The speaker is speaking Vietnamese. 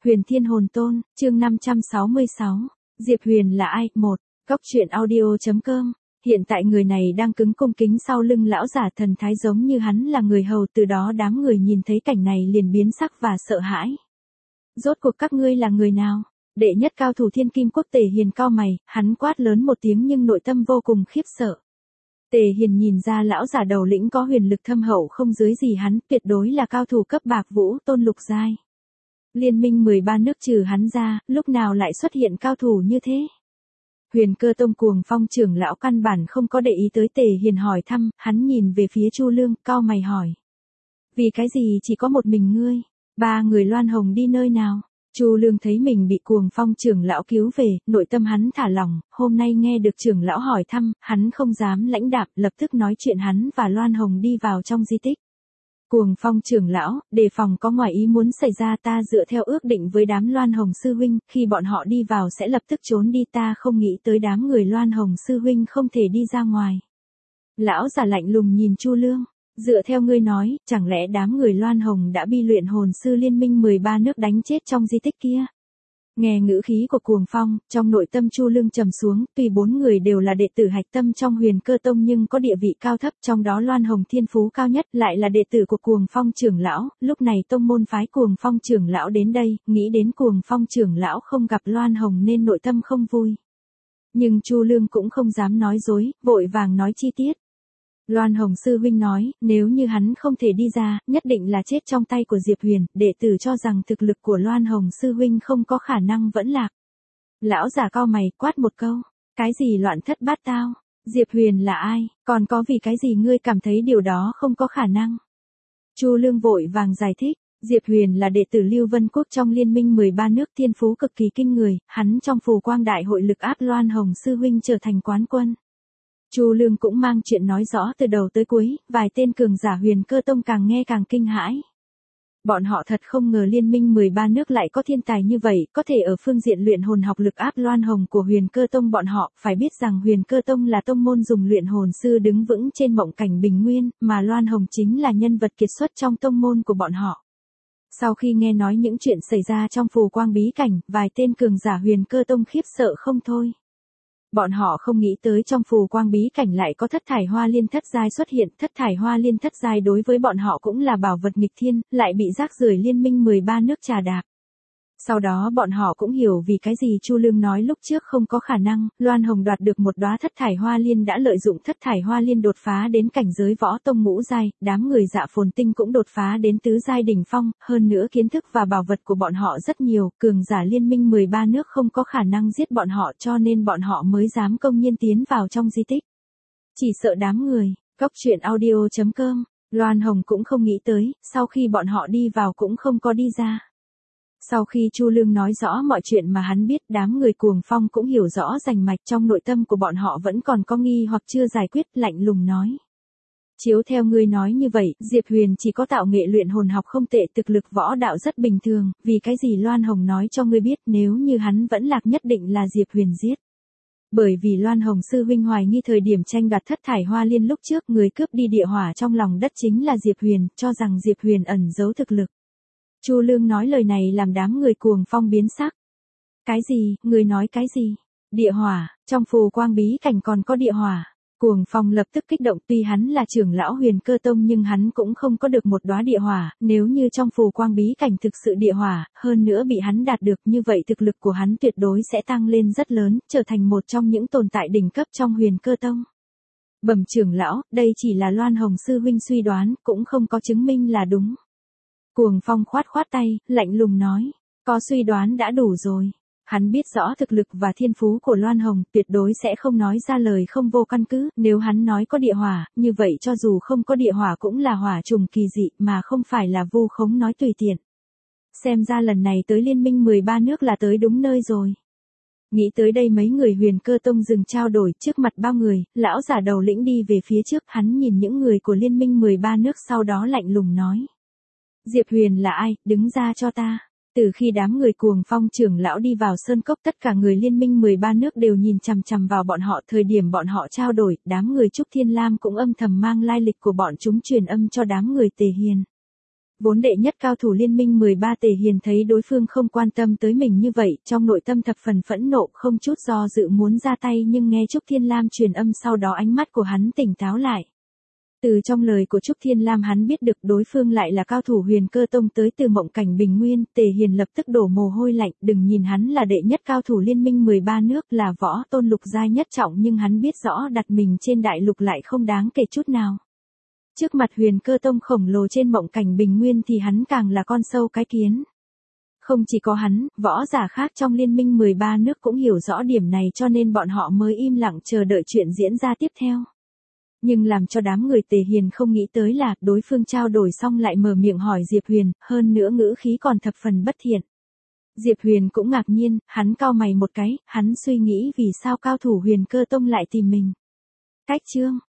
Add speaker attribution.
Speaker 1: Huyền Thiên Hồn Tôn, chương 566. Diệp Huyền là ai? 1. Góc truyện audio.com. Hiện tại người này đang cứng cung kính sau lưng lão giả thần thái giống như hắn là người hầu, từ đó đám người nhìn thấy cảnh này liền biến sắc và sợ hãi. Rốt cuộc các ngươi là người nào? Đệ nhất cao thủ Thiên Kim Quốc Tề Hiền cau mày, hắn quát lớn một tiếng nhưng nội tâm vô cùng khiếp sợ. Tề Hiền nhìn ra lão giả đầu lĩnh có huyền lực thâm hậu không dưới gì hắn, tuyệt đối là cao thủ cấp bạc vũ tôn lục giai. Liên minh 13 nước trừ hắn ra, lúc nào lại xuất hiện cao thủ như thế? Huyền Cơ Tông Cuồng Phong trưởng lão căn bản không có để ý tới Tề Hiền hỏi thăm, hắn nhìn về phía Chu Lương, cau mày hỏi. Vì cái gì chỉ có một mình ngươi? 3 người Loan Hồng đi nơi nào? Chu Lương thấy mình bị Cuồng Phong trưởng lão cứu về, nội tâm hắn thả lỏng, hôm nay nghe được trưởng lão hỏi thăm, hắn không dám lãnh đạm, lập tức nói chuyện hắn và Loan Hồng đi vào trong di tích. Cuồng Phong trưởng lão, đề phòng có ngoài ý muốn xảy ra, ta dựa theo ước định với đám Loan Hồng sư huynh, khi bọn họ đi vào sẽ lập tức trốn đi, ta không nghĩ tới đám người Loan Hồng sư huynh không thể đi ra ngoài. Lão giả lạnh lùng nhìn Chu Lương, dựa theo ngươi nói, chẳng lẽ đám người Loan Hồng đã bi luyện hồn sư liên minh 13 nước đánh chết trong di tích kia? Nghe ngữ khí của Cuồng Phong, trong nội tâm Chu Lương trầm xuống, tuy 4 người đều là đệ tử hạch tâm trong Huyền Cơ Tông nhưng có địa vị cao thấp, trong đó Loan Hồng thiên phú cao nhất, lại là đệ tử của Cuồng Phong trưởng lão, lúc này tông môn phái Cuồng Phong trưởng lão đến đây, nghĩ đến Cuồng Phong trưởng lão không gặp Loan Hồng nên nội tâm không vui. Nhưng Chu Lương cũng không dám nói dối, vội vàng nói chi tiết. Loan Hồng sư huynh nói, nếu như hắn không thể đi ra, nhất định là chết trong tay của Diệp Huyền, đệ tử cho rằng thực lực của Loan Hồng sư huynh không có khả năng vẫn lạc. Lão giả cau mày, quát một câu, cái gì loạn thất bát tao? Diệp Huyền là ai, còn có vì cái gì ngươi cảm thấy điều đó không có khả năng? Chu Lương vội vàng giải thích, Diệp Huyền là đệ tử Lưu Vân Quốc trong liên minh 13 nước, thiên phú cực kỳ kinh người, hắn trong phù quang đại hội lực áp Loan Hồng sư huynh trở thành quán quân. Chu Lương cũng mang chuyện nói rõ từ đầu tới cuối, vài tên cường giả Huyền Cơ Tông càng nghe càng kinh hãi. Bọn họ thật không ngờ liên minh 13 nước lại có thiên tài như vậy, có thể ở phương diện luyện hồn học lực áp Loan Hồng của Huyền Cơ Tông bọn họ, phải biết rằng Huyền Cơ Tông là tông môn dùng luyện hồn sư đứng vững trên mộng cảnh bình nguyên, mà Loan Hồng chính là nhân vật kiệt xuất trong tông môn của bọn họ. Sau khi nghe nói những chuyện xảy ra trong phù quang bí cảnh, vài tên cường giả Huyền Cơ Tông khiếp sợ không thôi. Bọn họ không nghĩ tới trong phù quang bí cảnh lại có thất thải hoa liên thất giai xuất hiện, thất thải hoa liên thất giai đối với bọn họ cũng là bảo vật nghịch thiên, lại bị rác rưởi liên minh 13 nước trà đạp. Sau đó bọn họ cũng hiểu vì cái gì Chu Lương nói lúc trước không có khả năng, Loan Hồng đoạt được một đóa thất thải hoa liên đã lợi dụng thất thải hoa liên đột phá đến cảnh giới võ tông ngũ giai, đám người Dạ Phồn Tinh cũng đột phá đến tứ giai đỉnh phong, hơn nữa kiến thức và bảo vật của bọn họ rất nhiều, cường giả liên minh 13 nước không có khả năng giết bọn họ cho nên bọn họ mới dám công nhiên tiến vào trong di tích. Chỉ sợ đám người, góc truyện audio.com, Loan Hồng cũng không nghĩ tới, sau khi bọn họ đi vào cũng không có đi ra. Sau khi Chu Lương nói rõ mọi chuyện mà hắn biết, đám người Cuồng Phong cũng hiểu rõ rành mạch, trong nội tâm của bọn họ vẫn còn có nghi hoặc chưa giải quyết, lạnh lùng nói. Chiếu theo ngươi nói như vậy, Diệp Huyền chỉ có tạo nghệ luyện hồn học không tệ, thực lực võ đạo rất bình thường, vì cái gì Loan Hồng nói cho ngươi biết nếu như hắn vẫn lạc nhất định là Diệp Huyền giết. Bởi vì Loan Hồng sư huynh hoài nghi thời điểm tranh đoạt thất thải hoa liên lúc trước người cướp đi địa hỏa trong lòng đất chính là Diệp Huyền, cho rằng Diệp Huyền ẩn giấu thực lực. Chu Lương nói lời này làm đám người Cuồng Phong biến sắc. Cái gì, người nói cái gì? Địa hỏa, trong phù quang bí cảnh còn có địa hỏa. Cuồng Phong lập tức kích động, tuy hắn là trưởng lão Huyền Cơ Tông nhưng hắn cũng không có được một đóa địa hỏa, nếu như trong phù quang bí cảnh thực sự địa hỏa, hơn nữa bị hắn đạt được như vậy thực lực của hắn tuyệt đối sẽ tăng lên rất lớn, trở thành một trong những tồn tại đỉnh cấp trong Huyền Cơ Tông. Bẩm trưởng lão, đây chỉ là Loan Hồng sư huynh suy đoán, cũng không có chứng minh là đúng. Cuồng Phong khoát khoát tay, lạnh lùng nói, có suy đoán đã đủ rồi. Hắn biết rõ thực lực và thiên phú của Loan Hồng, tuyệt đối sẽ không nói ra lời không vô căn cứ, nếu hắn nói có địa hỏa, như vậy cho dù không có địa hỏa cũng là hỏa trùng kỳ dị mà không phải là vu khống nói tùy tiện. Xem ra lần này tới liên minh 13 nước là tới đúng nơi rồi. Nghĩ tới đây mấy người Huyền Cơ Tông dừng trao đổi trước mặt bao người, lão giả đầu lĩnh đi về phía trước, hắn nhìn những người của liên minh 13 nước sau đó lạnh lùng nói. Diệp Huyền là ai, đứng ra cho ta. Từ khi đám người Cuồng Phong trưởng lão đi vào sơn cốc, tất cả người liên minh 13 nước đều nhìn chằm chằm vào bọn họ, thời điểm bọn họ trao đổi, đám người Trúc Thiên Lam cũng âm thầm mang lai lịch của bọn chúng truyền âm cho đám người Tề Hiền. Vốn đệ nhất cao thủ liên minh 13 Tề Hiền thấy đối phương không quan tâm tới mình như vậy, trong nội tâm thập phần phẫn nộ, không chút do dự muốn ra tay, nhưng nghe Trúc Thiên Lam truyền âm sau đó ánh mắt của hắn tỉnh táo lại. Từ trong lời của Trúc Thiên Lam hắn biết được đối phương lại là cao thủ Huyền Cơ Tông tới từ Mộng Cảnh Bình Nguyên. Tề Hiền lập tức đổ mồ hôi lạnh, đừng nhìn hắn là đệ nhất cao thủ liên minh 13 nước, là võ tôn lục giai nhất trọng, nhưng hắn biết rõ đặt mình trên đại lục lại không đáng kể chút nào. Trước mặt Huyền Cơ Tông khổng lồ trên Mộng Cảnh Bình Nguyên thì hắn càng là con sâu cái kiến. Không chỉ có hắn, võ giả khác trong liên minh 13 nước cũng hiểu rõ điểm này, cho nên bọn họ mới im lặng chờ đợi chuyện diễn ra tiếp theo. Nhưng làm cho đám người Tề Hiền không nghĩ tới là, đối phương trao đổi xong lại mở miệng hỏi Diệp Huyền, hơn nữa ngữ khí còn thập phần bất thiện. Diệp Huyền cũng ngạc nhiên, hắn cau mày một cái, hắn suy nghĩ vì sao cao thủ Huyền Cơ Tông lại tìm mình. Cách chương